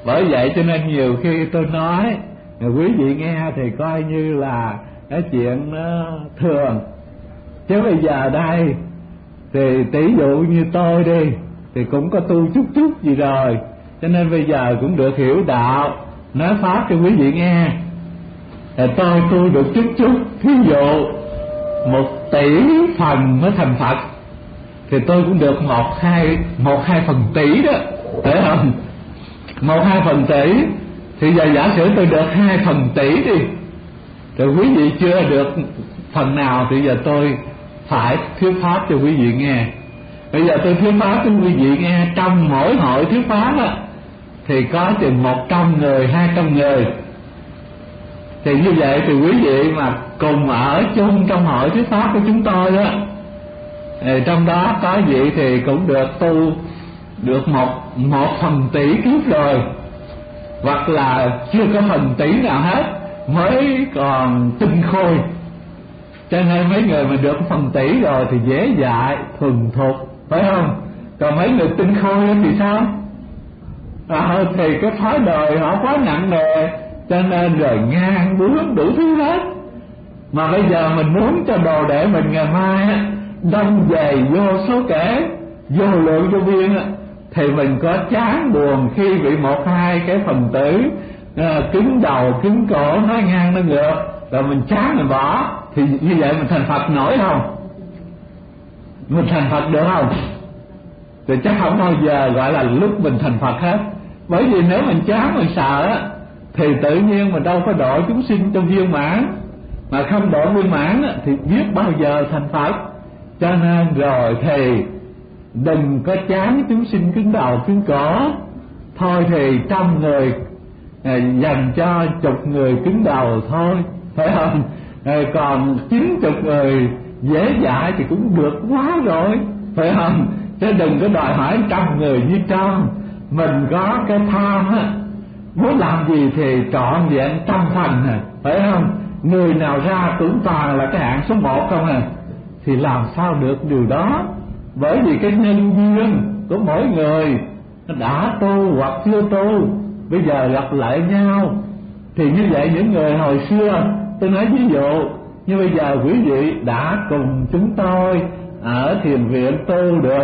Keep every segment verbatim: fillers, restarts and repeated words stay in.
Bởi vậy cho nên nhiều khi tôi nói quý vị nghe thì coi như là cái chuyện nó thường, chứ bây giờ đây thì tỷ dụ như tôi đi thì cũng có tu chút chút gì rồi, cho nên bây giờ cũng được hiểu đạo, nói pháp cho quý vị nghe. Thì tôi tu được chút chút, thí dụ một tỷ phần mới thành Phật thì tôi cũng được một hai một hai phần tỷ đó, phải không? Một hai phần tỷ thì giờ giả sử tôi được hai phần tỷ đi, rồi quý vị chưa được phần nào thì giờ tôi phải thuyết pháp cho quý vị nghe. Bây giờ tôi thuyết pháp cho quý vị nghe, trong mỗi hội thuyết pháp á thì có chừng một trăm người, hai trăm người. Thì như vậy thì quý vị mà cùng ở chung trong hội thuyết pháp của chúng tôi đó, thì trong đó có vị thì cũng được tu được một một phần tỷ kiếp rồi, hoặc là chưa có phần tỷ nào hết, mới còn tinh khôi. Cho nên mấy người mà được phần tỷ rồi thì dễ dạy, thuần thục, phải không? Còn mấy người tinh khôi thì sao? À, thì cái thói đời họ quá nặng nề, cho nên rồi ngang bướng đủ thứ hết. Mà bây giờ mình muốn cho đồ đệ mình ngày mai đông dày vô số kể, vô lượng vô biên, thì mình có chán buồn khi bị một hai cái phần tử à, cứng đầu cứng cổ nói ngang nói ngược, rồi mình chán mình bỏ, thì như vậy mình thành Phật nổi không? Mình thành Phật được không? Thì chắc không bao giờ gọi là lúc mình thành Phật hết. Bởi vì nếu mình chán mình sợ thì tự nhiên mình đâu có độ chúng sinh trong viên mãn, mà không độ viên mãn thì biết bao giờ thành Phật. Cho nên rồi thì đừng có chán chúng sinh cứng đầu cứng cổ. Thôi thì trăm người à, dành cho chục người cứng đầu thôi, phải không? À, còn chín chục người dễ dãi thì cũng được quá rồi, phải không? Chứ đừng có đòi hỏi trăm người như trong. Mình có cái tham á, muốn làm gì thì trọn vẹn trăm phần à, phải không? Người nào ra cũng toàn là cái hạng số một không à, thì làm sao được điều đó? Bởi vì cái nhân duyên của mỗi người đã tu hoặc chưa tu, bây giờ gặp lại nhau. Thì như vậy những người hồi xưa, tôi nói ví dụ, như bây giờ quý vị đã cùng chúng tôi ở thiền viện tu được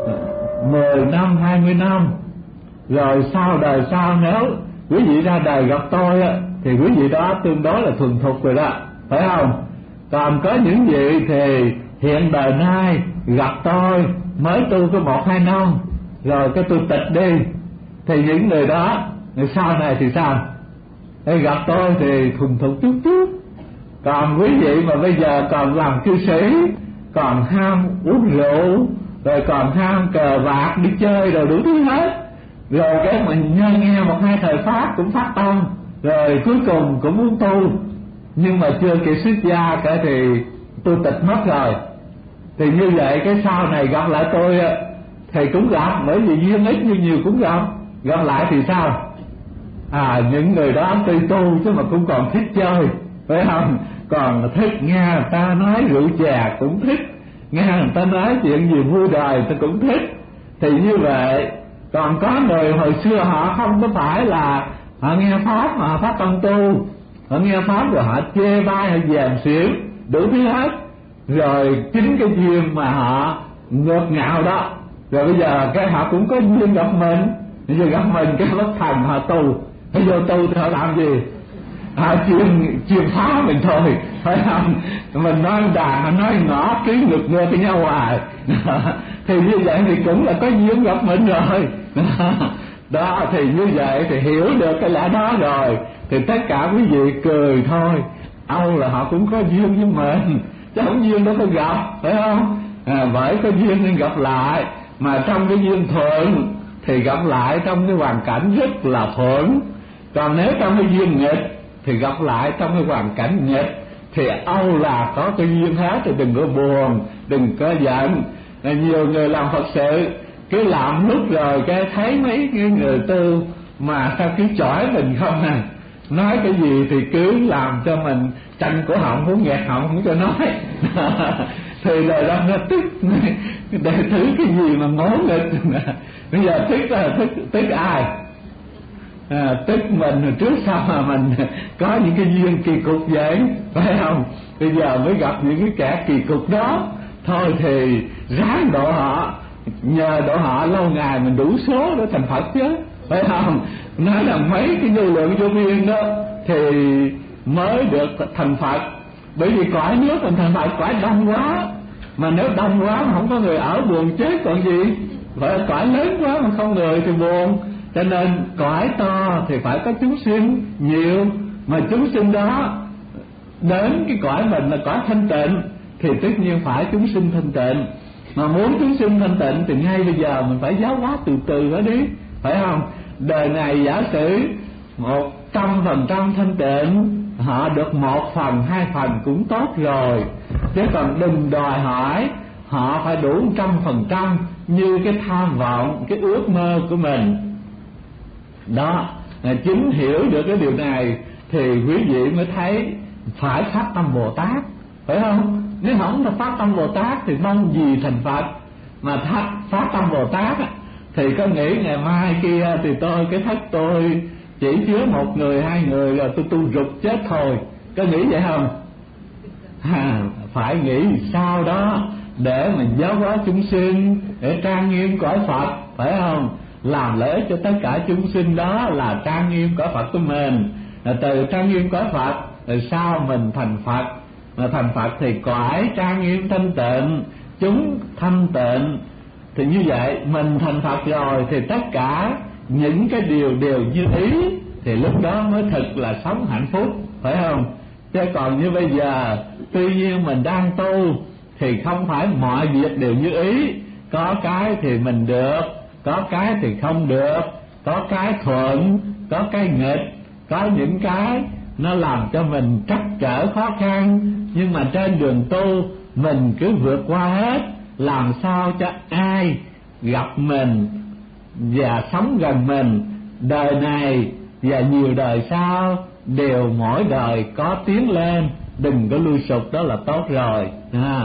mười năm, hai mươi năm, rồi sau đời sau nếu quý vị ra đời gặp tôi á, thì quý vị đó tương đối là thuần thục rồi đó, phải không? Còn có những vị thì hiện đời nay gặp tôi mới tu có một hai năm, rồi cái tôi tịch đi, thì những người đó người sau này thì sao? Để gặp tôi thì thuần thục chút chút. Còn quý vị mà bây giờ còn làm cư sĩ, còn ham uống rượu, rồi còn ham cờ bạc đi chơi rồi đủ thứ hết, rồi cái mình nghe nghe một hai thời pháp cũng phát tâm, rồi cuối cùng cũng muốn tu, nhưng mà chưa kịp xuất gia cả thì tôi tịch mất rồi. Thì như vậy cái sau này gặp lại tôi thì cũng gặp, bởi vì duyên ít như nhiều cũng gặp. Gặp lại thì sao? À, những người đó tuy tu chứ mà cũng còn thích chơi, phải không? Còn thích nghe người ta nói rượu chè cũng thích, nghe người ta nói chuyện gì vui đời tôi cũng thích. Thì như vậy, còn có người hồi xưa họ không có phải là họ nghe pháp mà họ phát tâm tu, họ nghe pháp rồi họ chê bai, họ dèm xỉu đủ thứ hết, rồi chính cái duyên mà họ ngược ngạo đó, rồi bây giờ cái họ cũng có duyên gặp mình, bây giờ gặp mình cái bất thành họ tu, bây giờ tu thì họ làm gì? Họ chuyên chuyên phá mình thôi, phải không? Mình nói đàn, họ nói ngõ ký ngược ngược với nhau hoài. Thì như vậy thì cũng là có duyên gặp mình rồi. Đó, thì như vậy thì hiểu được cái lẽ đó rồi thì tất cả quý vị cười thôi. Âu là họ cũng có duyên với mình, chứ không duyên đâu có gặp, phải không? À, bởi có duyên nên gặp lại, mà trong cái duyên thuận thì gặp lại trong cái hoàn cảnh rất là thuận. Còn nếu trong cái duyên nghịch thì gặp lại trong cái hoàn cảnh nghịch, thì Âu là có cái duyên hết, thì đừng có buồn, đừng có giận. Nhiều người làm Phật sự cứ làm lúc rồi cái thấy mấy cái người tu mà sao cứ chỏi mình không à, nói cái gì thì cứ làm cho mình tranh cổ họng, muốn nghẹt họng không cho nói. Thì lời đó nó tức, để thứ cái gì mà ngố nghịch. Bây giờ tức là tức, tức ai? à, tức mình trước sau mà mình có những cái duyên kỳ cục vậy, phải không? Bây giờ mới gặp những cái kẻ kỳ cục đó, thôi thì ráng độ họ, nhờ độ họ lâu ngày mình đủ số để thành Phật chứ, phải không? Nói là mấy cái vô lượng vô biên đó thì mới được thành Phật, bởi vì cõi nước mình thành Phật cõi đông quá, mà nếu đông quá mà không có người ở buồn chết còn gì, phải cõi lớn quá mà không người thì buồn. Cho nên cõi to thì phải có chúng sinh nhiều, mà chúng sinh đó đến cái cõi mình là cõi thanh tịnh thì tất nhiên phải chúng sinh thanh tịnh. Mà muốn chúng sinh thanh tịnh thì ngay bây giờ mình phải giáo hóa từ từ đó đi, phải không? Đời này giả sử một trăm phần trăm thanh tịnh, họ được một phần hai phần cũng tốt rồi, chứ còn đừng đòi hỏi họ phải đủ một trăm phần trăm như cái tham vọng, cái ước mơ của mình. Đó, chính hiểu được cái điều này thì quý vị mới thấy phải phát tâm Bồ Tát, phải không? Nếu không là phát tâm Bồ Tát thì mong gì thành Phật. Mà phát, phát tâm Bồ Tát thì có nghĩ ngày mai kia thì tôi cái thất tôi chỉ chứa một người hai người rồi tôi tu rụt chết thôi, có nghĩ vậy không? À, phải nghĩ sao đó để mình giáo hóa chúng sinh, để trang nghiêm cõi Phật, phải không? Làm lợi ích cho tất cả chúng sinh, đó là trang nghiêm cõi Phật của mình. Từ trang nghiêm cõi Phật rồi sao mình thành Phật, mà thành Phật thì cõi trang nghiêm thanh tịnh, chúng thanh tịnh, thì như vậy mình thành Phật rồi thì tất cả những cái điều đều như ý, thì lúc đó mới thực là sống hạnh phúc, phải không? Chứ còn như bây giờ tuy nhiên mình đang tu thì không phải mọi việc đều như ý, có cái thì mình được, có cái thì không được, có cái thuận, có cái nghịch, có những cái nó làm cho mình trắc trở khó khăn, nhưng mà trên đường tu mình cứ vượt qua hết, làm sao cho ai gặp mình và sống gần mình đời này và nhiều đời sau đều mỗi đời có tiến lên, đừng có lui sụp, đó là tốt rồi. À,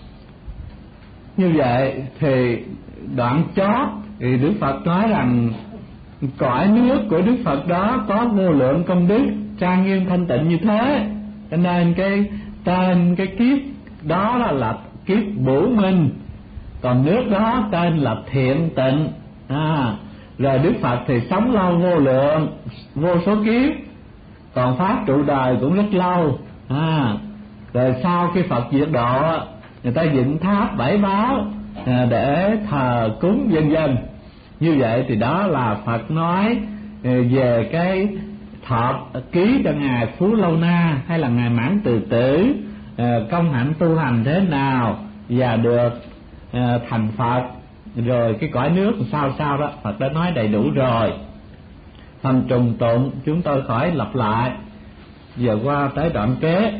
như vậy thì đoạn chót thì Đức Phật nói rằng cõi nước của Đức Phật đó có vô lượng công đức, trang nghiêm thanh tịnh như thế, cho nên cái tên cái kiếp đó là, là kiếp Bửu Minh, còn nước đó tên là Thiện Tịnh. À, rồi Đức Phật thì sống lâu vô lượng vô số kiếp, còn pháp trụ đời cũng rất lâu. À, rồi sau khi Phật diệt độ, người ta dựng tháp bảy báo à, để thờ cúng vân vân. Như vậy thì đó là Phật nói về cái thọ ký cho ngài Phú Lâu Na hay là ngài Mãn Từ Tử công hạnh tu hành thế nào và được thành Phật, rồi cái cõi nước sao sao đó Phật đã nói đầy đủ rồi. Phần trùng tụng chúng tôi khỏi lặp lại. Giờ qua tới đoạn kế.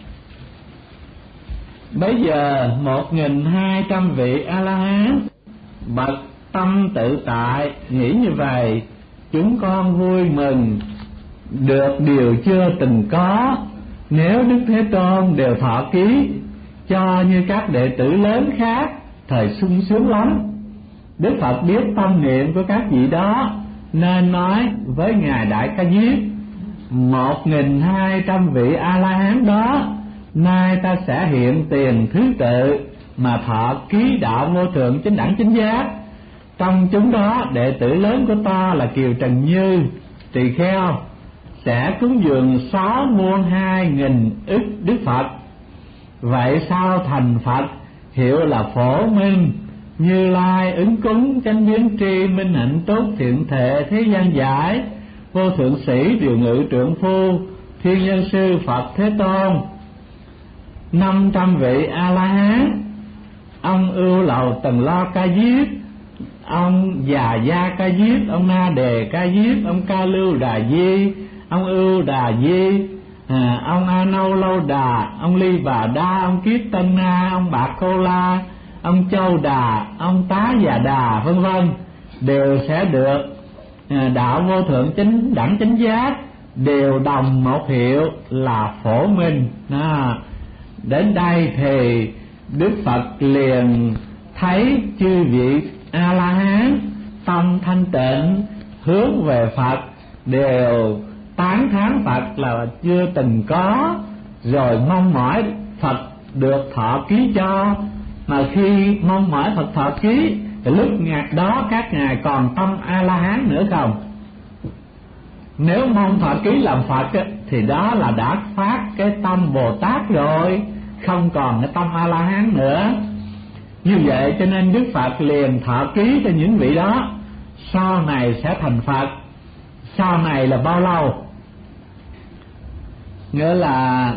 Bây giờ một nghìn hai trăm vị A La Hán bậc tâm tự tại nghĩ như vậy: chúng con vui mừng được điều chưa từng có, nếu Đức Thế Tôn đều thọ ký cho như các đệ tử lớn khác, thời sung sướng lắm. Đức Phật biết tâm niệm của các vị đó nên nói với ngài Đại Ca Diếp: một nghìn hai trăm vị A La Hán đó nay ta sẽ hiện tiền thứ tự mà thọ ký đạo vô thượng chánh đẳng chánh giác. Trong chúng đó đệ tử lớn của ta là Kiều Trần Như, Tỳ Kheo sẽ cúng dường sáu muôn hai nghìn ức Đức Phật. Vậy sao thành Phật hiệu là Phổ Minh, Như Lai ứng cúng chánh biến tri minh hạnh túc thiện thệ thế gian giải, vô thượng sĩ điều ngự trượng phu thiên nhân sư Phật Thế Tôn. Năm trăm vị A La Hán, ông Ưu Lầu Tần Lo Ca Diếp, ông Già Gia Ca Diếp, ông Na Đề Ca Diếp, ông Ca Lưu Đà Di, ông Ưu Đà Di, à, ông A Nâu Lâu Đà, ông Ly Bà Đa, ông Kiết Tân Na, ông Bạc Cô La, ông Châu Đà, ông Tá Già Đà, vân vân, đều sẽ được à, đạo vô thượng chánh đẳng chánh giác, đều đồng một hiệu là Phổ Minh. À, đến đây thì Đức Phật liền thấy chư vị A La Hán tâm thanh tịnh hướng về Phật, đều tán thán Phật là chưa từng có, rồi mong mỏi Phật được thọ ký cho. Mà khi mong mỏi Phật thọ ký thì lúc ngạc đó các ngài còn tâm A La Hán nữa không? Nếu mong thọ ký làm Phật ấy, thì đó là đã phát cái tâm Bồ Tát rồi, không còn cái tâm A La Hán nữa. Như vậy cho nên Đức Phật liền thọ ký cho những vị đó sau này sẽ thành Phật. Sau này là bao lâu? Nghĩa là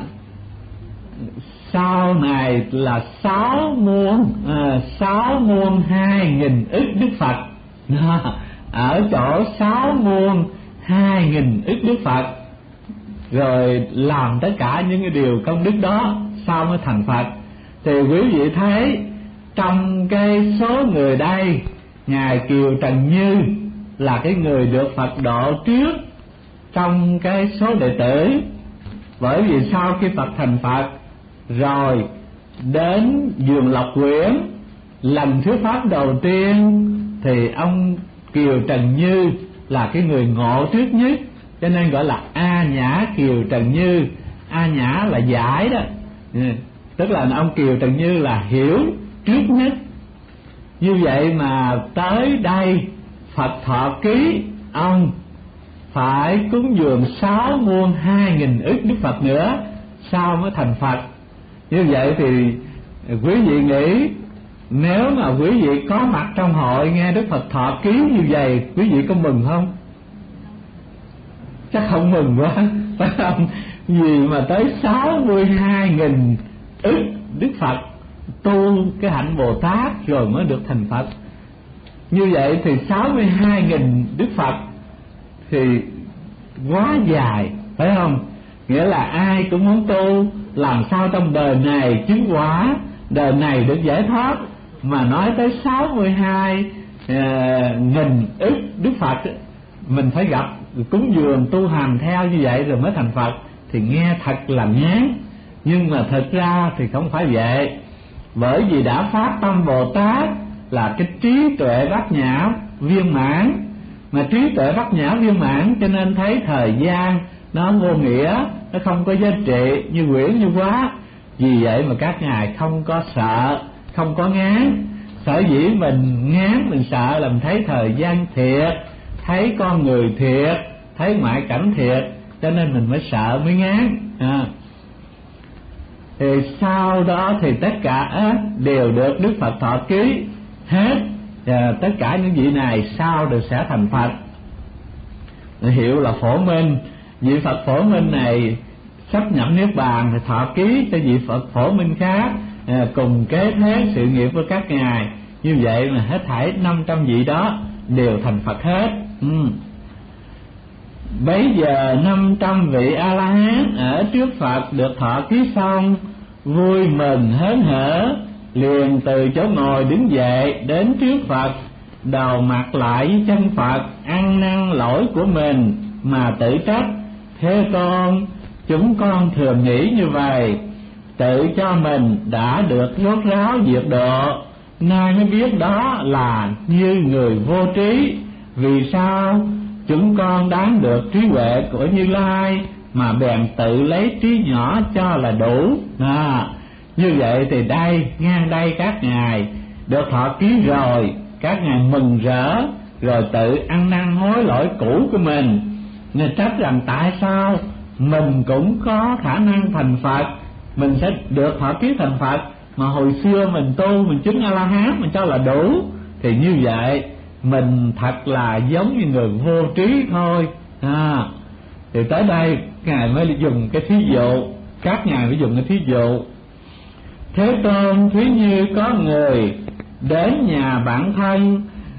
sau này là sáu muôn à, sáu muôn hai nghìn ức Đức Phật. Ở chỗ sáu muôn hai nghìn ức Đức Phật, rồi làm tất cả những cái điều công đức đó sau mới thành Phật. Thì quý vị thấy trong cái số người đây, ngài Kiều Trần Như là cái người được Phật độ trước trong cái số đệ tử. Bởi vì sau khi Phật thành Phật rồi đến vườn Lộc Quyển lần thuyết pháp đầu tiên, thì ông Kiều Trần Như là cái người ngộ trước nhất, cho nên gọi là A Nhã Kiều Trần Như. A Nhã là giải đó, tức là ông Kiều Trần Như là hiểu trước nhất. Như vậy mà tới đây Phật thọ ký, ông phải cúng dường sáu muôn hai nghìn ức Đức Phật nữa sau mới thành Phật. Như vậy thì quý vị nghĩ, nếu mà quý vị có mặt trong hội nghe Đức Phật thọ ký như vậy, quý vị có mừng không? Chắc không mừng quá, phải không? Vì mà tới sáu mươi hai nghìn ức Đức Phật tu cái hạnh Bồ Tát rồi mới được thành Phật. Như vậy thì sáu mươi hai nghìn Đức Phật thì quá dài, phải không? Nghĩa là ai cũng muốn tu làm sao trong đời này chứng quả, đời này được giải thoát. Mà nói tới sáu mươi hai nghìn ức Đức Phật, mình phải gặp cúng dường tu hành theo như vậy rồi mới thành Phật, thì nghe thật là ngán. Nhưng mà thật ra thì không phải vậy. Bởi vì đã phát tâm Bồ Tát là cái trí tuệ bát nhã viên mãn. Mà trí tuệ bát nhã viên mãn cho nên thấy thời gian nó vô nghĩa, nó không có giá trị, như quyển như quá. Vì vậy mà các ngài không có sợ, không có ngán. Sở dĩ mình ngán, mình sợ là mình thấy thời gian thiệt, thấy con người thiệt, thấy ngoại cảnh thiệt, cho nên mình mới sợ, mới ngán. à. Thì sau đó thì tất cả đều được Đức Phật thọ ký hết. Và tất cả những vị này sau đều sẽ thành Phật, hiệu là Phổ Minh. Vị Phật Phổ Minh này sắp nhập Niết Bàn thì thọ ký cho vị Phật Phổ Minh khác, à, cùng kế thế sự nghiệp với các ngài. Như vậy mà hết thảy năm trăm vị đó đều thành Phật hết. ừ. Bấy giờ năm trăm vị A-la-hán ở trước Phật được thọ ký xong, vui mừng hớn hở, liền từ chỗ ngồi đứng dậy đến trước Phật, đầu mặt lại với chân Phật, ăn năn lỗi của mình mà tự trách: Thế Tôn, chúng con thường nghĩ như vậy, tự cho mình đã được rốt ráo diệt độ, nay mới biết đó là như người vô trí. Vì sao chúng con đáng được trí huệ của Như Lai mà bèn tự lấy trí nhỏ cho là đủ. à, Như vậy thì đây, ngang đây các ngài được thọ ký rồi, các ngài mừng rỡ, rồi tự ăn năn hối lỗi cũ của mình, nên trách rằng tại sao mình cũng có khả năng thành Phật, mình sẽ được thọ ký thành Phật, mà hồi xưa mình tu, mình chứng A-la-hán mình cho là đủ. Thì như vậy mình thật là giống như người vô trí thôi. à, Thì tới đây ngài mới dùng cái thí dụ, các ngài mới dùng cái thí dụ: Thế Tôn, thí như có người đến nhà bạn thân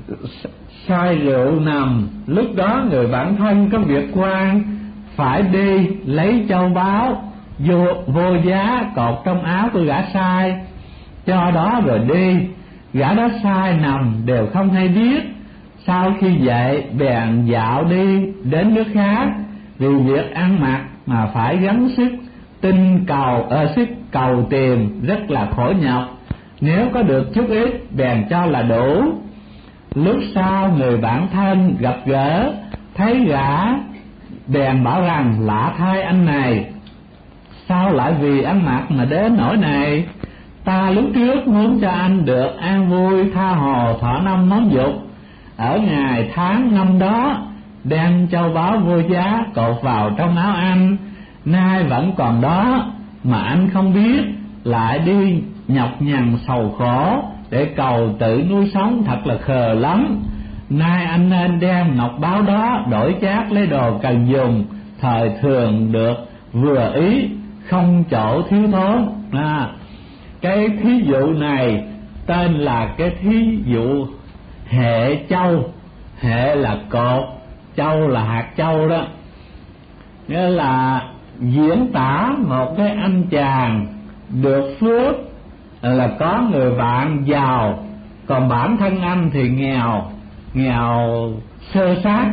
say rượu nằm, lúc đó người bạn thân có việc quan, phải đi lấy châu báu vô, vô giá cột trong áo của gã sai, cho đó rồi đi. Gã đó sai nằm đều không hay biết. Sau khi dậy bèn dạo đi đến nước khác, vì việc ăn mặc mà phải gắng sức tinh cầu ở sức cầu tìm rất là khổ nhọc. Nếu có được chút ít bèn cho là đủ. Lúc sau người bạn thân gặp gỡ, thấy gã bèn bảo rằng: lạ thay anh này, sao lại vì ăn mặc mà đến nỗi này? Ta lúc trước muốn cho anh được an vui tha hồ thọ năm món dục, ở ngày tháng năm đó đem châu báu vô giá cột vào trong áo anh, nay vẫn còn đó mà anh không biết, lại đi nhọc nhằn sầu khổ để cầu tự nuôi sống, thật là khờ lắm. Nay anh nên đem ngọc báu đó đổi chác lấy đồ cần dùng, thời thường được vừa ý, không chỗ thiếu thốn. À, cái thí dụ này tên là cái thí dụ hệ châu. Hệ là cột, châu là hạt châu đó. Nghĩa là diễn tả một cái anh chàng được phước là có người bạn giàu, còn bản thân anh thì nghèo, nghèo sơ sát.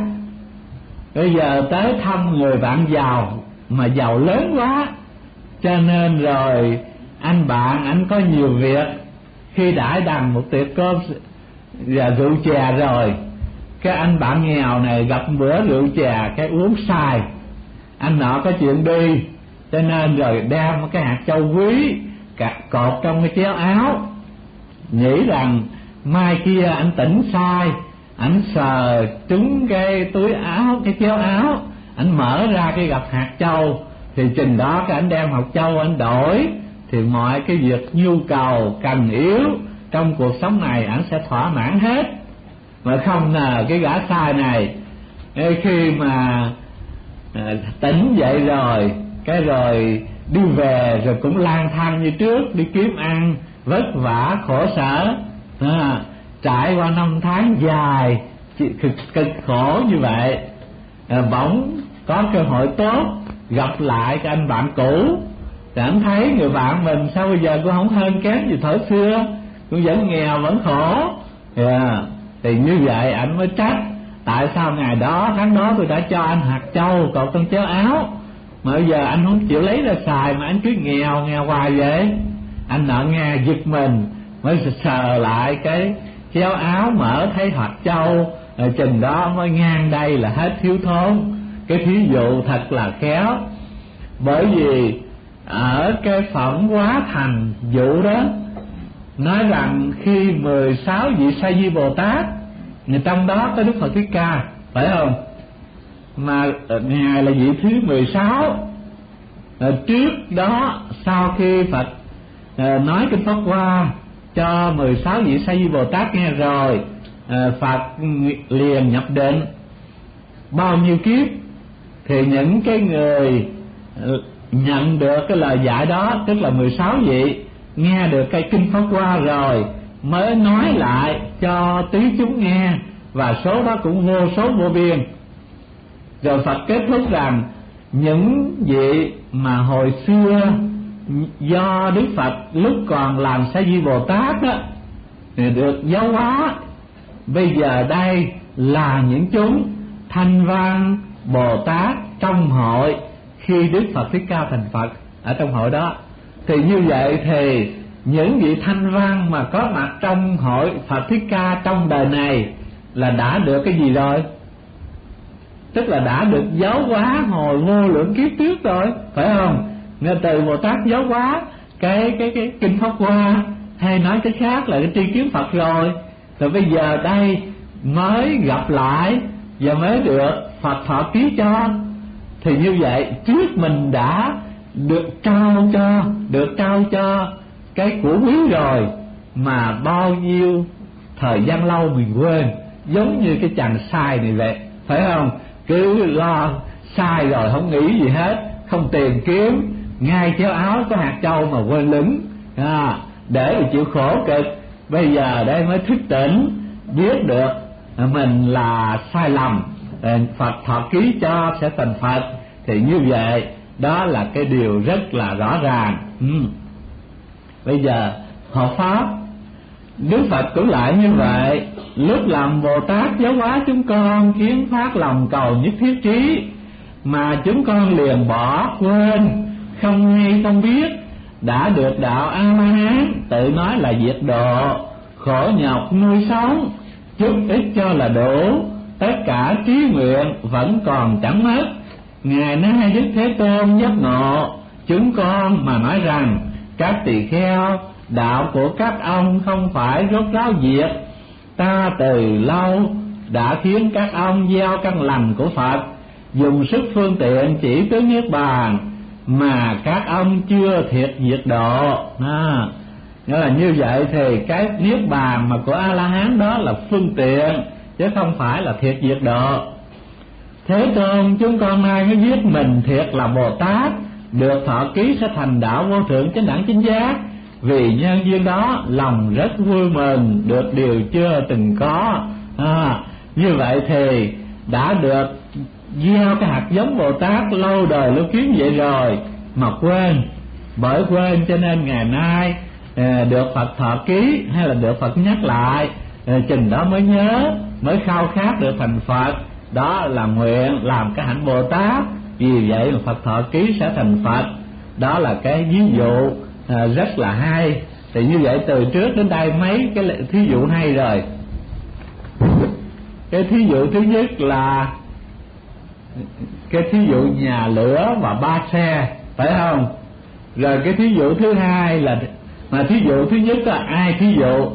Bây giờ tới thăm người bạn giàu mà giàu lớn quá, cho nên rồi anh bạn anh có nhiều việc. Khi đãi đằng một tiệc cơm và rượu chè rồi, cái anh bạn nghèo này gặp bữa rượu chè cái uống sai, anh nọ có chuyện đi, cho nên rồi đem cái hạt châu quý cột trong cái chéo áo, nghĩ rằng mai kia anh tỉnh sai, anh sờ trúng cái túi áo, cái chéo áo, anh mở ra cái gặp hạt châu, thì chừng đó cái anh đem hạt châu anh đổi, thì mọi cái việc nhu cầu cần yếu trong cuộc sống này anh sẽ thỏa mãn hết. Mà không ngờ cái gã sai này khi mà à, tỉnh dậy rồi, cái rồi đi về rồi cũng lang thang như trước, đi kiếm ăn vất vả khổ sở, à, trải qua năm tháng dài cực, cực khổ như vậy, à, bỗng có cơ hội tốt gặp lại cái anh bạn cũ, thì anh thấy người bạn mình sao bây giờ cũng không hơn kém gì thời xưa, cũng vẫn nghèo vẫn khổ, yeah. Thì như vậy anh mới trách: tại sao ngày đó tháng đó tôi đã cho anh hạt châu cột trong chéo áo, mà bây giờ anh không chịu lấy ra xài mà anh cứ nghèo nghèo hoài vậy? Anh nợ nghe giật mình, mới sờ lại cái chéo áo, mở thấy hạt châu, rồi chừng đó mới ngang đây là hết thiếu thốn. Cái thí dụ thật là khéo, bởi vì ở cái phẩm Hóa Thành dụ đó nói rằng khi mười sáu vị Sa Di Bồ Tát, người trong đó có Đức Phật Thích Ca, phải không? Mà ngài là vị thứ mười sáu. Trước đó sau khi Phật nói kinh Pháp Hoa cho mười sáu vị Sa Di Bồ Tát nghe rồi, Phật liền nhập định. Bao nhiêu kiếp thì những cái người nhận được cái lời dạy đó, tức là mười sáu vị, nghe được cái kinh Pháp Hoa rồi mới nói lại cho tí chúng nghe, và số đó cũng vô số vô biên. Rồi Phật kết thúc rằng những vị mà hồi xưa do Đức Phật lúc còn làm Sa Di Bồ Tát đó thì được giáo hóa, bây giờ đây là những chúng thanh văn Bồ Tát trong hội khi Đức Phật Thích Ca thành Phật ở trong hội đó. Thì như vậy thì những vị thanh văn mà có mặt trong hội Phật Thích Ca trong đời này là đã được cái gì rồi? Tức là đã được giáo hóa hồi vô lượng kiếp trước rồi, phải không? Nên từ Bồ Tát giáo hóa cái cái cái kinh Pháp Hoa, hay nói cái khác là cái tri kiến Phật rồi, rồi bây giờ đây mới gặp lại và mới được Phật thọ ký cho. Thì như vậy trước mình đã được trao cho, được trao cho cái của quý rồi, mà bao nhiêu thời gian lâu mình quên, giống như cái chàng sai này vậy, phải không? Cứ lo sai rồi không nghĩ gì hết, không tìm kiếm, ngay chéo áo có hạt châu mà quên lửng, à, để mà chịu khổ cực. Bây giờ đây mới thức tỉnh, biết được mình là sai lầm, Phật thọ ký cho sẽ thành Phật. Thì như vậy đó là cái điều rất là rõ ràng. ừ. Bây giờ học Pháp, Đức Phật cũng lại như vậy. Lúc làm Bồ Tát giáo hóa chúng con kiến phát lòng cầu nhất thiết trí, mà chúng con liền bỏ quên, không hay không biết, đã được đạo A La Hán, tự nói là diệt độ, khổ nhọc nuôi sống, chút ít cho là đủ, tất cả trí nguyện vẫn còn chẳng mất. Ngài nay Đức Thế Tôn giác ngộ chúng con mà nói rằng: các tỳ kheo, đạo của các ông không phải rốt ráo diệt. Ta từ lâu đã khiến các ông gieo căn lành của Phật, dùng sức phương tiện chỉ tới niết bàn, mà các ông chưa thiệt diệt độ. À, nghĩa là như vậy thì cái niết bàn mà của A La Hán đó là phương tiện, chứ không phải là thiệt diệt độ. Thế Tôn, chúng con nay mới biết mình thiệt là Bồ Tát, được thọ ký sẽ thành đạo vô thượng chánh đẳng chánh giác. Vì nhân duyên đó, lòng rất vui mừng, được điều chưa từng có. À, như vậy thì đã được gieo cái hạt giống Bồ Tát lâu đời lâu kiếp vậy rồi mà quên. Bởi quên cho nên ngày nay à, được Phật thọ ký hay là được Phật nhắc lại, à, chừng đó mới nhớ, mới khao khát được thành Phật. Đó là nguyện làm cái hạnh Bồ Tát, vì vậy mà Phật thọ ký sẽ thành Phật. Đó là cái ví dụ à, rất là hay. Thì như vậy từ trước đến đây mấy cái thí dụ hay rồi. Cái thí dụ thứ nhất là cái thí dụ nhà lửa và ba xe, phải không? Rồi cái thí dụ thứ hai là, mà thí dụ thứ nhất là ai thí dụ?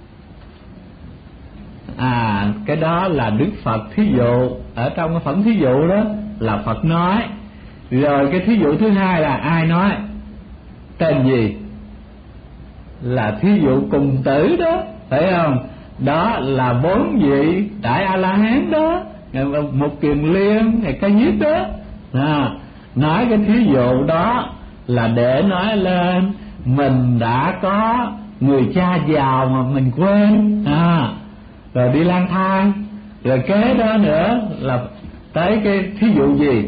À, cái đó là Đức Phật thí dụ. Ở trong cái phẩm thí dụ đó là Phật nói. Rồi cái thí dụ thứ hai là ai nói? Tên gì? Là thí dụ cùng tử đó, phải không? Đó là bốn vị Đại A La Hán đó, một Kiền Liên hay Ca Diếp đó. À, nói cái thí dụ đó là để nói lên mình đã có người cha giàu mà mình quên, à, rồi đi lang thang. Rồi kế đó nữa là tới cái thí dụ gì?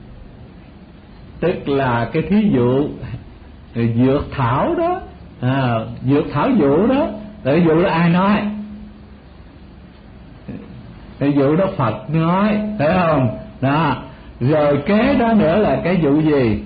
Tức là cái thí dụ dược thảo đó, à, dược thảo dụ đó. Cái dụ đó ai nói? Cái dụ đó Phật nói, phải không? Đó. Rồi kế đó nữa là cái dụ gì?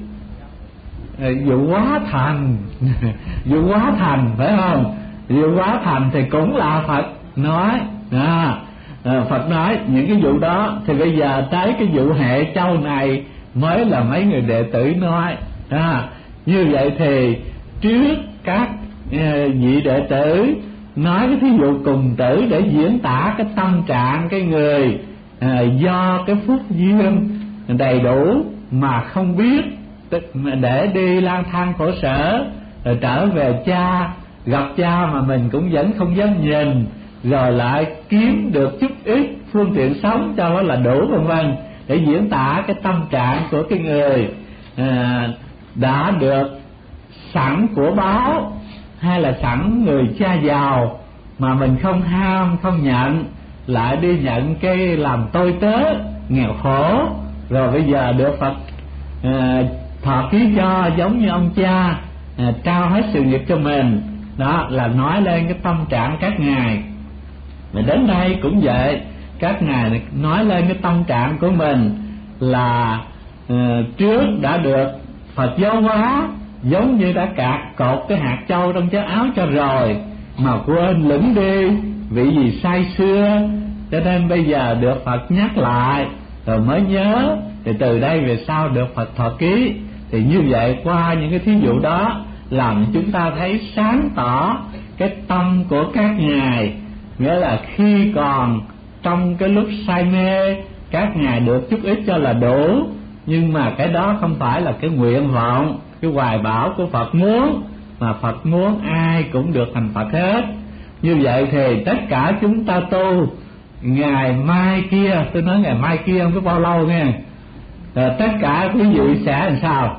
Dụ hóa thành. Dụ hóa thành, phải không? Dụ hóa thành thì cũng là Phật nói. À, Phật nói những cái vụ đó. Thì bây giờ tới cái vụ hệ châu này mới là mấy người đệ tử nói. À, như vậy thì trước các uh, vị đệ tử nói cái thí dụ cùng tử để diễn tả cái tâm trạng cái người à, do cái phúc duyên đầy đủ mà không biết, để đi lang thang khổ sở, rồi trở về cha, gặp cha mà mình cũng vẫn không dám nhìn, rồi lại kiếm được chút ít phương tiện sống cho nó là đủ, vân vân, để diễn tả cái tâm trạng của cái người à, đã được sẵn của báo hay là sẵn người cha giàu mà mình không ham không nhận, lại đi nhận cái làm tôi tớ nghèo khổ, rồi bây giờ được Phật à, thọ ký cho giống như ông cha, à, trao hết sự nghiệp cho mình. Đó là nói lên cái tâm trạng các ngài. Và đến đây cũng vậy, các ngài nói lên cái tâm trạng của mình là à, trước đã được Phật giáo hóa, giống như đã cạt cột cái hạt châu trong chiếc áo cho rồi mà quên lửng đi vì gì say xưa, cho nên bây giờ được Phật nhắc lại rồi mới nhớ. Thì từ đây về sau được Phật thọ ký. Thì như vậy qua những cái thí dụ đó làm chúng ta thấy sáng tỏ cái tâm của các ngài. Nghĩa là khi còn trong cái lúc say mê, các ngài được chút ít cho là đủ, nhưng mà cái đó không phải là cái nguyện vọng, cái hoài bão của Phật muốn, mà Phật muốn ai cũng được thành Phật hết. Như vậy thì tất cả chúng ta tu ngày mai kia, tôi nói ngày mai kia không có bao lâu nghe, rồi tất cả quý vị sẽ làm sao?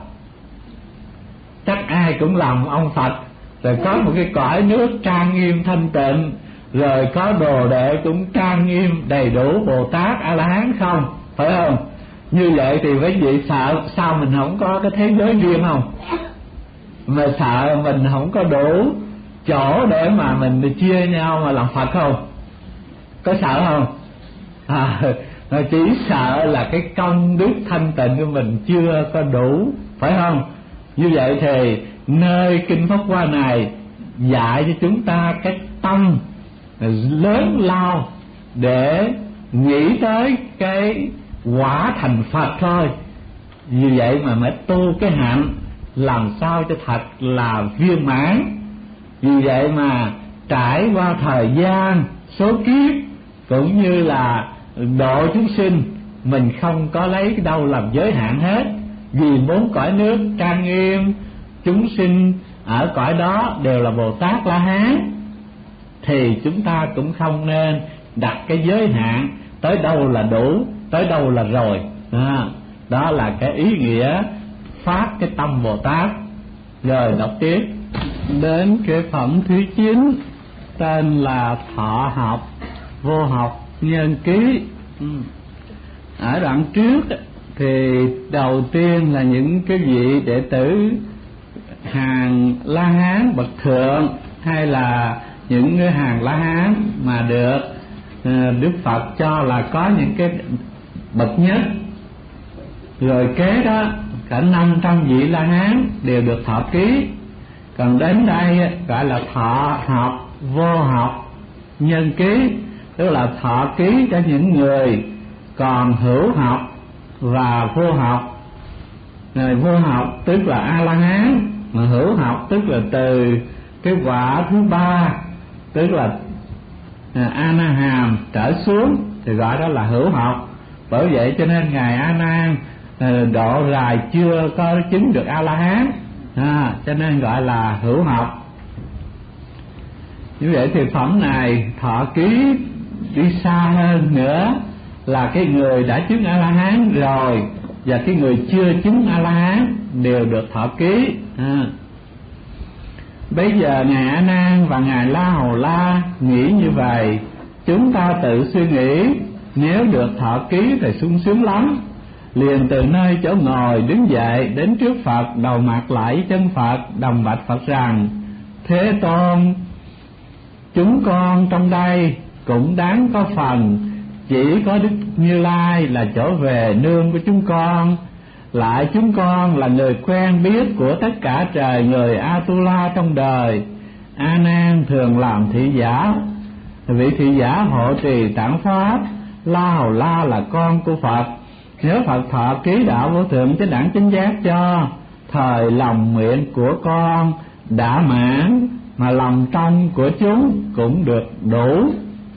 Chắc ai cũng lòng ông Phật, rồi có một cái cõi nước trang nghiêm thanh tịnh, rồi có đồ đệ cũng trang nghiêm đầy đủ Bồ Tát A La Hán không, phải không? Như vậy thì quý vị sợ sao mình không có cái thế giới riêng không? Mà sợ mình không có đủ chỗ để mà mình chia nhau mà làm Phật không? Có sợ không? À, chỉ sợ là cái công đức thanh tịnh của mình chưa có đủ, phải không? Như vậy thì nơi Kinh Pháp Hoa này dạy cho chúng ta cái tâm lớn lao để nghĩ tới cái quả thành Phật thôi, Vì vậy mà mới tu cái hạnh làm sao cho thật là viên mãn. Vì vậy mà trải qua thời gian số kiếp cũng như là độ chúng sinh, mình không có lấy đâu làm giới hạn hết. Vì muốn cõi nước trang nghiêm, chúng sinh ở cõi đó đều là Bồ Tát La Hán, thì chúng ta cũng không nên đặt cái giới hạn tới đâu là đủ, tới đâu là rồi. Đó, đó là cái ý nghĩa phát cái tâm Bồ Tát. Rồi đọc tiếp đến cái phẩm thứ chín, tên là Thọ Học Vô Học Nhân Ký. Ở đoạn trước thì đầu tiên là những cái vị đệ tử hàng La Hán bậc thượng, hay là những cái hàng La Hán mà được Đức Phật cho là có những cái bậc nhất. Rồi kế đó cả năm trăm vị La Hán đều được thọ ký. Còn đến đây gọi là thọ học vô học nhân ký, tức là thọ ký cho những người còn hữu học và vô học. Rồi vô học tức là A La Hán, mà hữu học tức là từ cái quả thứ ba, tức là A Na Hàm trở xuống thì gọi đó là hữu học. Bởi vậy cho nên ngài A Nan độ dài chưa có chứng được A La Hán, à, cho nên gọi là hữu học. Như vậy thì phẩm này thọ ký đi xa hơn nữa, là cái người đã chứng A La Hán rồi và cái người chưa chứng A La Hán đều được thọ ký. À. Bây giờ ngài A Nan và ngài La Hầu La nghĩ như vậy, chúng ta tự suy nghĩ, nếu được thọ ký thì sung sướng lắm. Liền từ nơi chỗ ngồi đứng dậy đến trước Phật, đầu mặt lạy chân Phật, đồng bạch Phật rằng: Thế Tôn, chúng con trong đây cũng đáng có phần, chỉ có Đức Như Lai là chỗ về nương của chúng con. Lại chúng con là người quen biết của tất cả trời người Atula trong đời. A Nan thường làm thị giả, vị thị giả hộ trì tản pháp. La Hầu La là con của Phật. Nếu Phật thọ ký đạo vô thượng chánh đẳng chánh giác cho, thời lòng nguyện của con đã mãn, mà lòng trong của chúng cũng được đủ.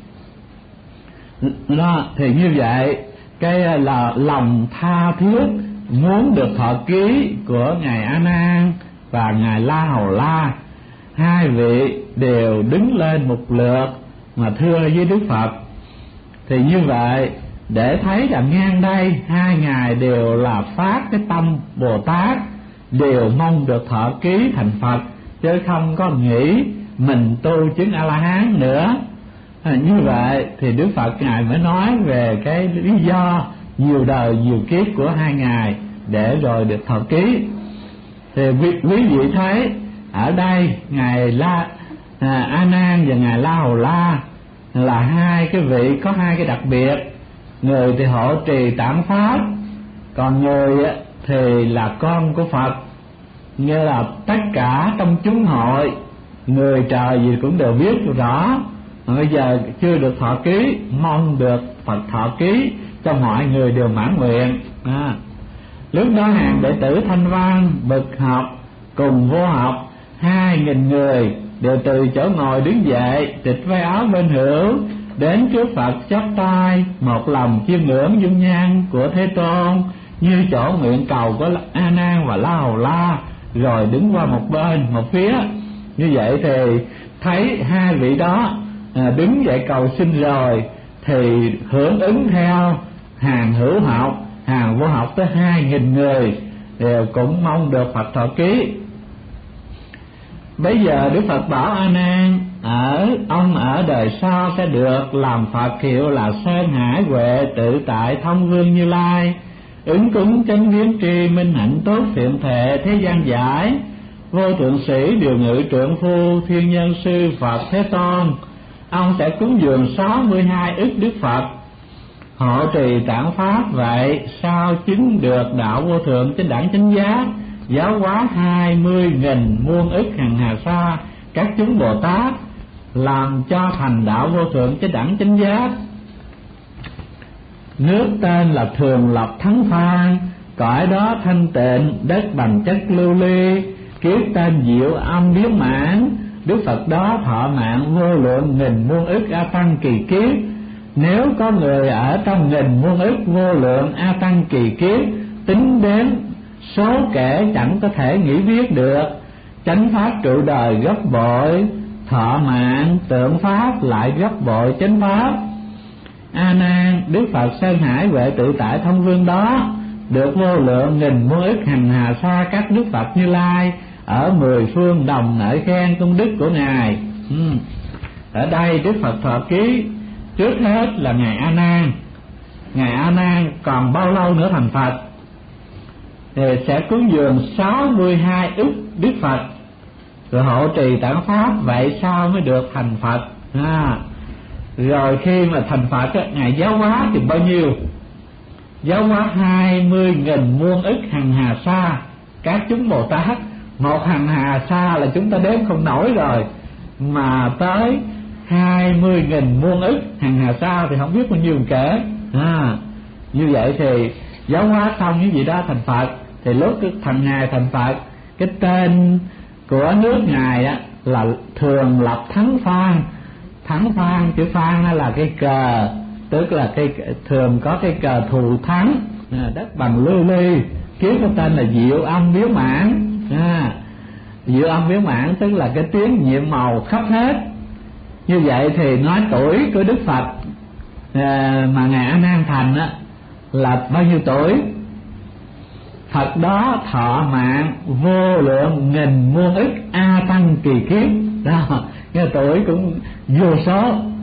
Đó, thì như vậy cái là lòng tha thiết muốn được thọ ký của ngài A Nan và ngài La Hầu La. Hai vị đều đứng lên một lượt mà thưa với Đức Phật. Thì như vậy để thấy rằng ngang đây hai ngài đều là phát cái tâm Bồ Tát, đều mong được thọ ký thành Phật, chứ không có nghĩ mình tu chứng A La Hán nữa. À, như vậy thì Đức Phật ngài mới nói về cái lý do nhiều đời nhiều kiếp của hai ngài để rồi được thọ ký. Thì quý, quý vị thấy ở đây ngài La à, A Nan và ngài La Hầu La là hai cái vị có hai cái đặc biệt. Người thì hộ trì tản pháp, còn người thì là con của Phật. Như là tất cả trong chúng hội, người trời gì cũng đều biết rõ. Mà bây giờ chưa được thọ ký, mong được Phật thọ ký cho mọi người đều mãn nguyện. À, lúc đó hàng đệ tử Thanh Văn bậc học cùng vô học hai nghìn người đều từ chỗ ngồi đứng dậy, tịch vai áo bên hữu, đến trước Phật chắp tay, một lòng chiêm ngưỡng dung nhan của Thế Tôn như chỗ nguyện cầu của A Nan và La Hầu La, rồi đứng qua một bên một phía. Như vậy thì thấy hai vị đó à, đứng dậy cầu xin rồi, thì hưởng ứng theo hàng hữu học, hàng vô học tới hai nghìn người đều cũng mong được Phật thọ ký. Bây giờ Đức Phật bảo A Nan, ở ông ở đời sau sẽ được làm Phật, hiệu là Sơn Hải Huệ tự tại thông vương Như Lai, ứng cúng chánh viếng tri minh hạnh tốt thiện thệ thế gian giải, vô thượng sĩ điều ngự trượng phu thiên nhân sư Phật Thế Tôn. Ông sẽ cúng dường sáu mươi hai ức Đức Phật, hộ trì tản pháp. Vậy sao chứng được đạo vô thượng chánh đẳng chánh giác, giáo hóa hai mươi nghìn muôn ức hằng hà sa các chúng Bồ Tát, làm cho thành đạo vô thượng chánh đẳng chánh giác. Nước tên là Thường Lập Thắng Phan, cõi đó thanh tịnh, đất bằng chất lưu ly, kiếp tên diệu âm biến mãn. Đức Phật đó thọ mạng vô lượng nghìn muôn ức a tăng kỳ kiếp. Nếu có người ở trong nghìn muôn ức vô lượng a tăng kỳ kiếp, tính đến số kể chẳng có thể nghĩ biết được. Chánh pháp trụ đời gấp bội, thọ mạng tượng pháp lại gấp bội chánh pháp. A Nan, Đức Phật Sơn Hải Huệ Tự Tại Thông Vương đó được vô lượng nghìn muôn ức hành hà sa các Đức Phật Như Lai ở mười phương đồng ngợi khen công đức của ngài. ừ. Ở đây Đức Phật thọ ký trước hết là ngài A Nan. Ngài A Nan còn bao lâu nữa thành Phật? Thì sẽ cúng dường sáu mươi hai ức Đức Phật, rồi hộ trì tạng pháp, vậy sao mới được thành Phật? à, Rồi khi mà thành Phật á, ngài giáo hóa thì bao nhiêu? Giáo hóa hai mươi nghìn muôn ức hằng hà sa các chúng Bồ Tát. Một hằng hà sa là chúng ta đếm không nổi rồi, mà tới hai mươi nghìn muôn ức hằng hà sa thì không biết bao nhiêu kể. à, Như vậy thì giáo hóa xong những gì đó thành Phật. Thì lúc cái thằng ngài thành Phật, cái tên của nước ngài á là Thường Lập Thắng Phan. Thắng Phan, chữ Phan là cái cờ, tức là cái thường có cái cờ thù thắng. à, Đất bằng lưu ly, kiếp có tên là Diệu Âm Miếu Mãn. à, Diệu Âm Miếu Mãn tức là cái tiếng nhiệm màu khắp hết. Như vậy thì nói tuổi của Đức Phật à, mà ngài A Nan thành á là bao nhiêu tuổi? Phật đó thọ mạng vô lượng nghìn muôn ức a tăng kỳ kiếp đó, cái tuổi cũng vô số.